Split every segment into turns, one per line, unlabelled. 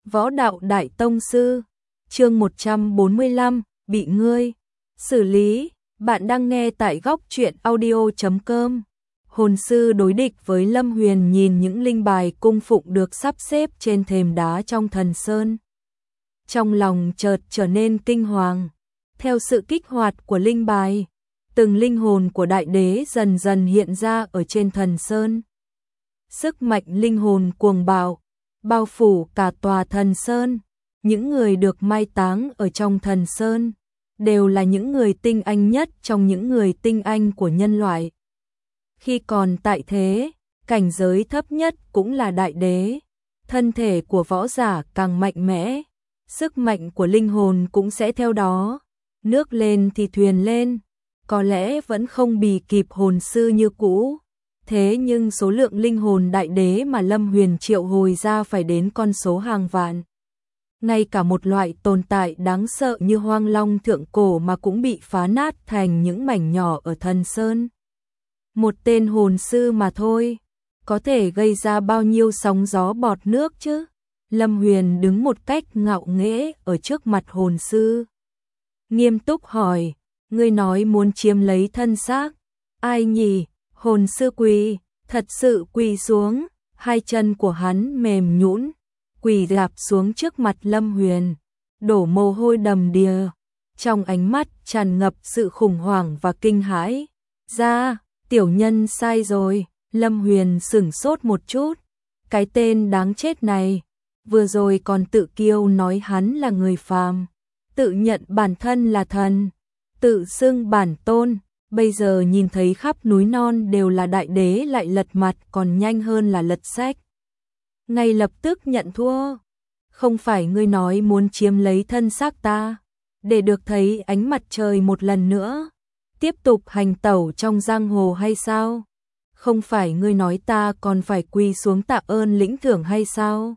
Võ đạo đại tông sư, chương 145, bị ngươi xử lý. Bạn đang nghe tại góc truyện audio.com. Hồn sư đối địch với Lâm Huyền nhìn những linh bài cung phụng được sắp xếp trên thềm đá trong thần sơn. Trong lòng chợt trở nên kinh hoàng. Theo sự kích hoạt của linh bài, từng linh hồn của đại đế dần dần hiện ra ở trên thần sơn. Sức mạnh linh hồn cuồng bạo, bao phủ cả tòa thần sơn. Những người được mai táng ở trong thần sơn đều là những người tinh anh nhất trong những người tinh anh của nhân loại. Khi còn tại thế, cảnh giới thấp nhất cũng là đại đế. Thân thể của võ giả càng mạnh mẽ, sức mạnh của linh hồn cũng sẽ theo đó. Nước lên thì thuyền lên, có lẽ vẫn không bì kịp hồn sư như cũ. Thế nhưng số lượng linh hồn đại đế mà Lâm Huyền triệu hồi ra phải đến con số hàng vạn. Ngay cả một loại tồn tại đáng sợ như hoang long thượng cổ mà cũng bị phá nát thành những mảnh nhỏ ở thần sơn. Một tên hồn sư mà thôi, có thể gây ra bao nhiêu sóng gió bọt nước chứ? Lâm Huyền đứng một cách ngạo nghễ ở trước mặt hồn sư. Nghiêm túc hỏi, ngươi nói muốn chiếm lấy thân xác. Ai nhỉ? Hồn sư quỳ, thật sự quỳ xuống, hai chân của hắn mềm nhũn, quỳ rạp xuống trước mặt Lâm Huyền, đổ mồ hôi đầm đìa, trong ánh mắt tràn ngập sự khủng hoảng và kinh hãi. Ra, tiểu nhân sai rồi. Lâm Huyền sửng sốt một chút, cái tên đáng chết này, vừa rồi còn tự kiêu nói hắn là người phàm, tự nhận bản thân là thần, tự xưng bản tôn. Bây giờ nhìn thấy khắp núi non đều là đại đế lại lật mặt còn nhanh hơn là lật sách. Ngay lập tức nhận thua. Không phải ngươi nói muốn chiếm lấy thân xác ta, để được thấy ánh mặt trời một lần nữa, tiếp tục hành tẩu trong giang hồ hay sao? Không phải ngươi nói ta còn phải quỳ xuống tạ ơn lĩnh thưởng hay sao?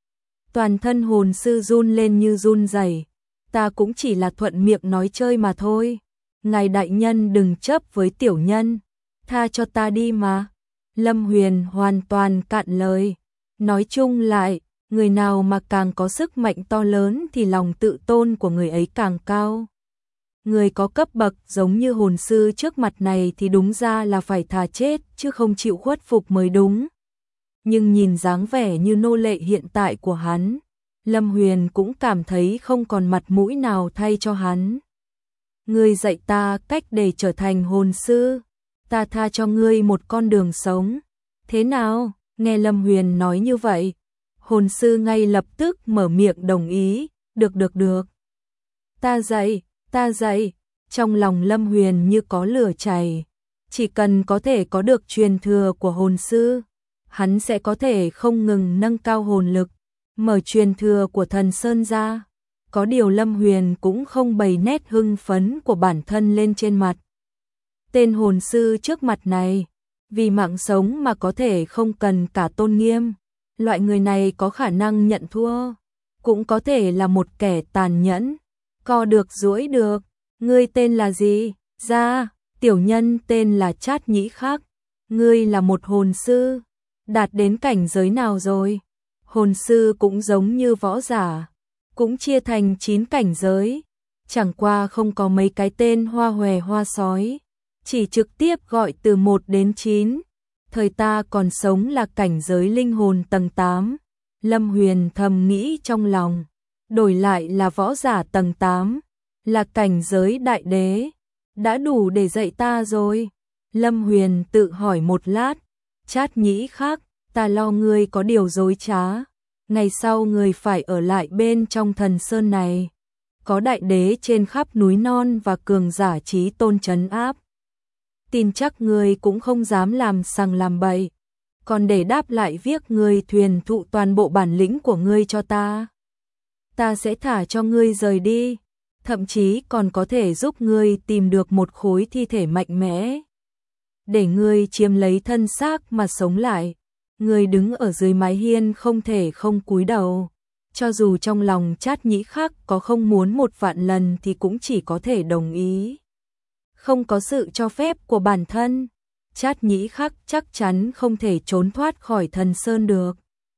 Toàn thân hồn sư run lên như run rẩy. Ta cũng chỉ là thuận miệng nói chơi mà thôi. Ngài đại nhân đừng chấp với tiểu nhân, tha cho ta đi mà. Lâm Huyền hoàn toàn cạn lời. Nói chung lại, người nào mà càng có sức mạnh to lớn thì lòng tự tôn của người ấy càng cao. Người có cấp bậc giống như hồn sư trước mặt này thì đúng ra là phải thà chết chứ không chịu khuất phục mới đúng. Nhưng nhìn dáng vẻ như nô lệ hiện tại của hắn, Lâm Huyền cũng cảm thấy không còn mặt mũi nào thay cho hắn. Ngươi dạy ta cách để trở thành hồn sư, ta tha cho ngươi một con đường sống. Thế nào? Nghe Lâm Huyền nói như vậy, hồn sư ngay lập tức mở miệng đồng ý. Được. Ta dạy. Trong lòng Lâm Huyền như có lửa chảy. Chỉ cần có thể có được truyền thừa của hồn sư, hắn sẽ có thể không ngừng nâng cao hồn lực, mở truyền thừa của thần sơn ra. Có điều Lâm Huyền cũng không bày nét hưng phấn của bản thân lên trên mặt. Tên hồn sư trước mặt này, vì mạng sống mà có thể không cần cả tôn nghiêm. Loại người này có khả năng nhận thua, cũng có thể là một kẻ tàn nhẫn. Co được duỗi được. Ngươi tên là gì? Ra, tiểu nhân tên là Trát Nhĩ Khắc. Ngươi là một hồn sư, đạt đến cảnh giới nào rồi? Hồn sư cũng giống như võ giả, cũng chia thành 9 cảnh giới, chẳng qua không có mấy cái tên hoa hòe hoa sói, chỉ trực tiếp gọi từ 1 đến 9. Thời ta còn sống là cảnh giới linh hồn tầng 8. Lâm Huyền thầm nghĩ trong lòng, đổi lại là võ giả tầng 8, là cảnh giới đại đế, đã đủ để dạy ta rồi. Lâm Huyền tự hỏi một lát, Trát Nhĩ Khắc, ta lo ngươi có điều dối trá. Ngày sau người phải ở lại bên trong thần sơn này, có đại đế trên khắp núi non và cường giả chí tôn trấn áp. Tin chắc người cũng không dám làm sằng làm bậy, còn để đáp lại việc người thuyền thụ toàn bộ bản lĩnh của ngươi cho ta. Ta sẽ thả cho ngươi rời đi, thậm chí còn có thể giúp ngươi tìm được một khối thi thể mạnh mẽ, để ngươi chiếm lấy thân xác mà sống lại. Người đứng ở dưới mái hiên không thể không cúi đầu, cho dù trong lòng Trát Nhĩ Khắc có không muốn 1.000.000 lần thì cũng chỉ có thể đồng ý. Không có sự cho phép của bản thân, Trát Nhĩ Khắc chắc chắn không thể trốn thoát khỏi thần sơn được.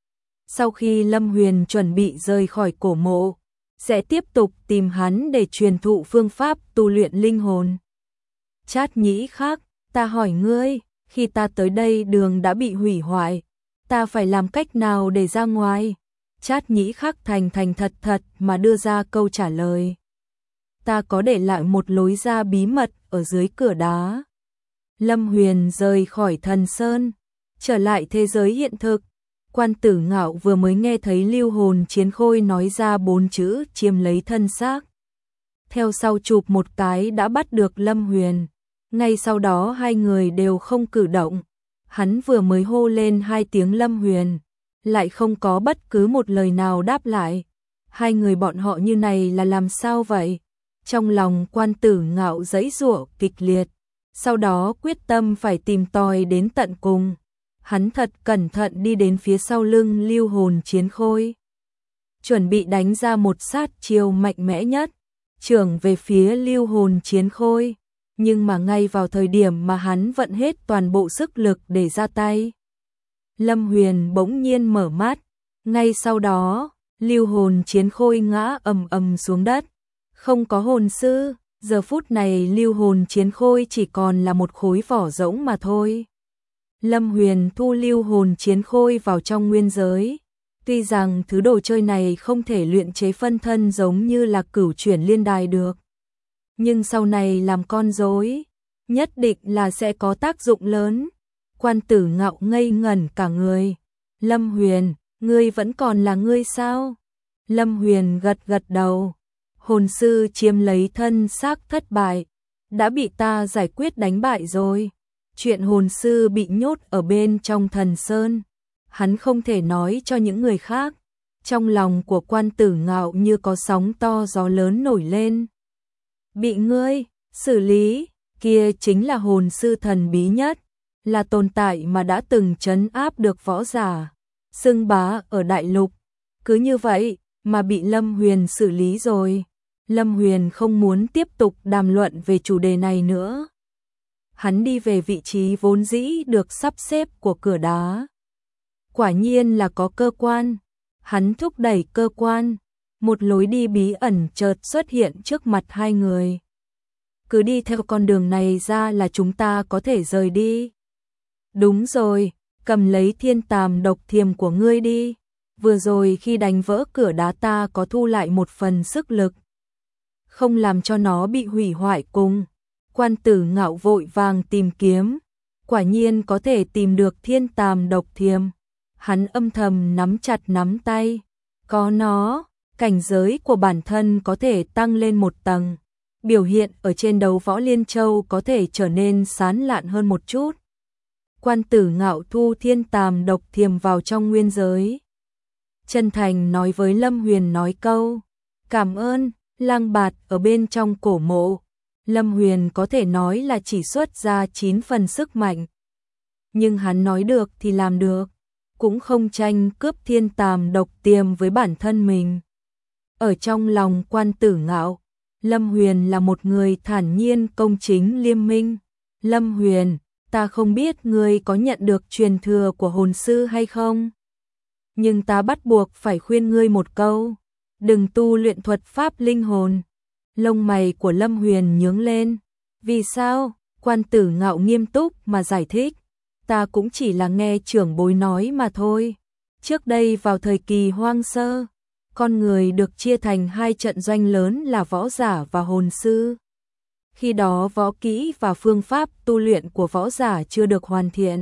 Sau khi Lâm Huyền chuẩn bị rời khỏi cổ mộ, sẽ tiếp tục tìm hắn để truyền thụ phương pháp tu luyện linh hồn. Trát Nhĩ Khắc, ta hỏi ngươi, khi ta tới đây đường đã bị hủy hoại, ta phải làm cách nào để ra ngoài? Trát Nhĩ Khắc thành thật mà đưa ra câu trả lời. Ta có để lại một lối ra bí mật ở dưới cửa đá. Lâm Huyền rời khỏi Thần Sơn, trở lại thế giới hiện thực. Quan Tử Ngạo vừa mới nghe thấy Lưu Hồn Chiến Khôi nói ra 4 chữ chiếm lấy thân xác. Theo sau chụp một cái đã bắt được Lâm Huyền. Ngay sau đó hai người đều không cử động. Hắn vừa mới hô lên 2 tiếng Lâm Huyền, lại không có bất cứ một lời nào đáp lại. Hai người bọn họ như này là làm sao vậy? Trong lòng Quan Tử Ngạo giãy giụa kịch liệt, sau đó quyết tâm phải tìm tòi đến tận cùng. Hắn thật cẩn thận đi đến phía sau lưng Lưu Hồn Chiến Khôi, chuẩn bị đánh ra một sát chiêu mạnh mẽ nhất, chưởng về phía Lưu Hồn Chiến Khôi. Nhưng mà ngay vào thời điểm mà hắn vận hết toàn bộ sức lực để ra tay, Lâm Huyền bỗng nhiên mở mắt. Ngay sau đó, Lưu Hồn Chiến Khôi ngã ầm xuống đất. Không có hồn sư, giờ phút này Lưu Hồn Chiến Khôi chỉ còn là một khối vỏ rỗng mà thôi. Lâm Huyền thu Lưu Hồn Chiến Khôi vào trong nguyên giới. Tuy rằng thứ đồ chơi này không thể luyện chế phân thân giống như là Cửu Chuyển Liên Đài được, nhưng sau này làm con rối, nhất định là sẽ có tác dụng lớn. Quan Tử Ngạo ngây ngẩn cả người. Lâm Huyền, ngươi vẫn còn là ngươi sao? Lâm Huyền gật đầu. Hồn sư chiếm lấy thân xác thất bại, đã bị ta giải quyết đánh bại rồi. Chuyện hồn sư bị nhốt ở bên trong Thần Sơn, hắn không thể nói cho những người khác. Trong lòng của Quan Tử Ngạo như có sóng to gió lớn nổi lên. Bị ngươi xử lý, kia chính là hồn sư thần bí nhất, là tồn tại mà đã từng trấn áp được võ giả xưng bá ở đại lục. Cứ như vậy mà bị Lâm Huyền xử lý rồi. Lâm Huyền không muốn tiếp tục đàm luận về chủ đề này nữa. Hắn đi về vị trí vốn dĩ được sắp xếp của cửa đá. Quả nhiên là có cơ quan. Hắn thúc đẩy cơ quan, một lối đi bí ẩn chợt xuất hiện trước mặt hai người. Cứ đi theo con đường này ra là chúng ta có thể rời đi. Đúng rồi, cầm lấy Thiên Tàm Độc Thiềm của ngươi đi. Vừa rồi khi đánh vỡ cửa đá ta có thu lại một phần sức lực, không làm cho nó bị hủy hoại cùng. Quan Tử Ngạo vội vàng tìm kiếm, quả nhiên có thể tìm được Thiên Tàm Độc Thiềm. Hắn âm thầm nắm chặt nắm tay, có nó, cảnh giới của bản thân có thể tăng lên một tầng, biểu hiện ở trên đấu võ Liên Châu có thể trở nên sán lạn hơn một chút. Quan Tử Ngạo thu Thiên Tàm Độc Thiềm vào trong nguyên giới, chân thành nói với Lâm Huyền nói câu cảm ơn. Lang bạt ở bên trong cổ mộ, Lâm Huyền có thể nói là chỉ xuất ra 9 phần sức mạnh, nhưng hắn nói được thì làm được, cũng không tranh cướp Thiên Tàm Độc Thiềm với bản thân mình. Ở trong lòng Quan Tử Ngạo, Lâm Huyền là một người thản nhiên công chính liêm minh. Lâm Huyền, ta không biết ngươi có nhận được truyền thừa của hồn sư hay không, nhưng ta bắt buộc phải khuyên ngươi một câu, đừng tu luyện thuật pháp linh hồn. Lông mày của Lâm Huyền nhướng lên. Vì sao? Quan Tử Ngạo nghiêm túc mà giải thích. Ta cũng chỉ là nghe trưởng bối nói mà thôi. Trước đây vào thời kỳ hoang sơ, con người được chia thành 2 trận doanh lớn là võ giả và hồn sư. Khi đó võ kỹ và phương pháp tu luyện của võ giả chưa được hoàn thiện,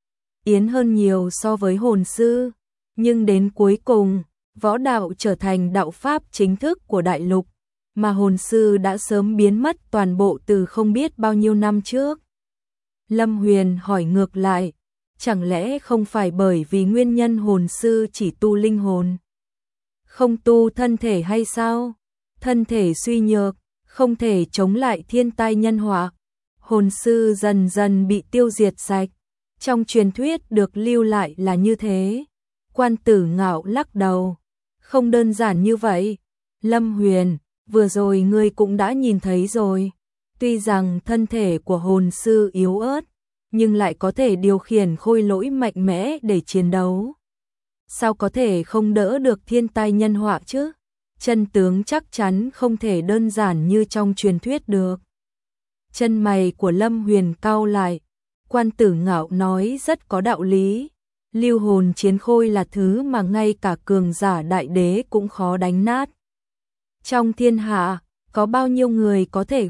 yến hơn nhiều so với hồn sư. Nhưng đến cuối cùng, võ đạo trở thành đạo pháp chính thức của đại lục, mà hồn sư đã sớm biến mất toàn bộ từ không biết bao nhiêu năm trước. Lâm Huyền hỏi ngược lại, chẳng lẽ không phải bởi vì nguyên nhân hồn sư chỉ tu linh hồn, không tu thân thể hay sao? Thân thể suy nhược, không thể chống lại thiên tai nhân họa, hồn sư dần dần bị tiêu diệt sạch. Trong truyền thuyết được lưu lại là như thế. Quan Tử Ngạo lắc đầu. Không đơn giản như vậy. Lâm Huyền, vừa rồi ngươi cũng đã nhìn thấy rồi. Tuy rằng thân thể của hồn sư yếu ớt, nhưng lại có thể điều khiển khôi lỗi mạnh mẽ để chiến đấu. sao có thể không đỡ được thiên tai nhân họa chứ? Chân tướng chắc chắn không thể đơn giản như trong truyền thuyết được. Chân mày của Lâm Huyền cau lại, Quan Tử Ngạo nói rất có đạo lý. Lưu hồn chiến khôi là thứ mà ngay cả cường giả đại đế cũng khó đánh nát. Trong thiên hạ, có bao nhiêu người có thể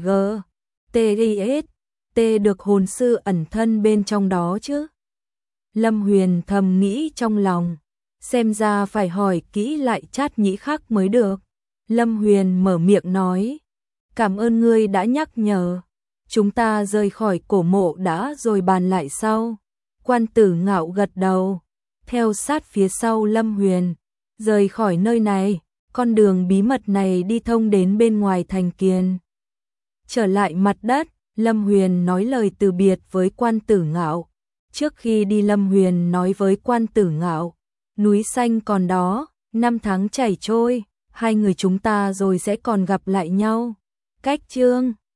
T được hồn sư ẩn thân bên trong đó chứ? Lâm Huyền thầm nghĩ trong lòng, xem ra phải hỏi kỹ lại Trát Nhĩ Khắc mới được. Lâm Huyền mở miệng nói, cảm ơn ngươi đã nhắc nhở, chúng ta rời khỏi cổ mộ đã rồi bàn lại sau. Quan Tử Ngạo gật đầu, theo sát phía sau Lâm Huyền, rời khỏi nơi này, con đường bí mật này đi thông đến bên ngoài thành Kiền. Trở lại mặt đất, Lâm Huyền nói lời từ biệt với Quan Tử Ngạo. Trước khi đi Lâm Huyền nói với Quan Tử Ngạo, núi xanh còn đó, năm tháng chảy trôi, hai người chúng ta rồi sẽ còn gặp lại nhau. Cách chương